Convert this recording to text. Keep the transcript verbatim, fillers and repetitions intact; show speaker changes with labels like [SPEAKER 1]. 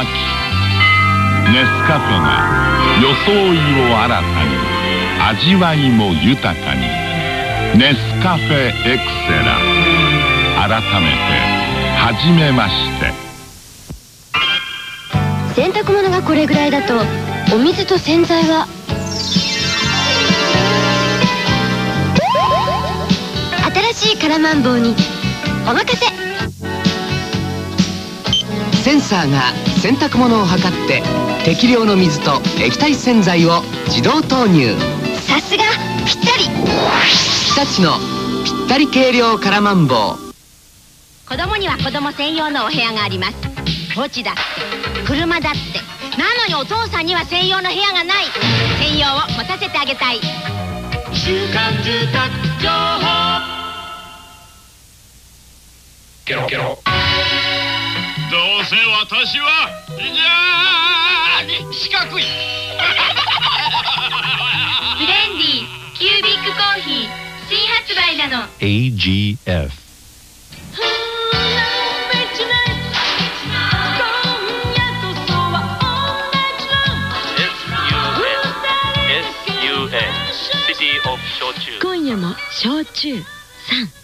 [SPEAKER 1] 秋、ネスカフェが装いを新たに、味わいも豊かに。ネスカフェエクセラ。改めてはじめまして。
[SPEAKER 2] 洗濯物がこれぐらいだとお水と洗剤は新しいカラマンボウにお任せ。
[SPEAKER 3] センサーが洗濯物を測って適量の水と液体洗剤を自動投入。
[SPEAKER 2] さすがぴったり。
[SPEAKER 3] 日立のぴったり計量カラマンボウ。
[SPEAKER 4] 子供には子供専用のお部屋があります。墓地だって車だって。なのにお父さんには専用の部屋がない。専用を持たせてあげたい。
[SPEAKER 5] 週刊住宅情報。ケロケロ。どうせ私は非常に四角い。
[SPEAKER 4] ブレンディキュービックコーヒー新発売なの。
[SPEAKER 6] エージーエフ。
[SPEAKER 7] シティオブ焼酎。
[SPEAKER 2] 今夜も焼酎さん。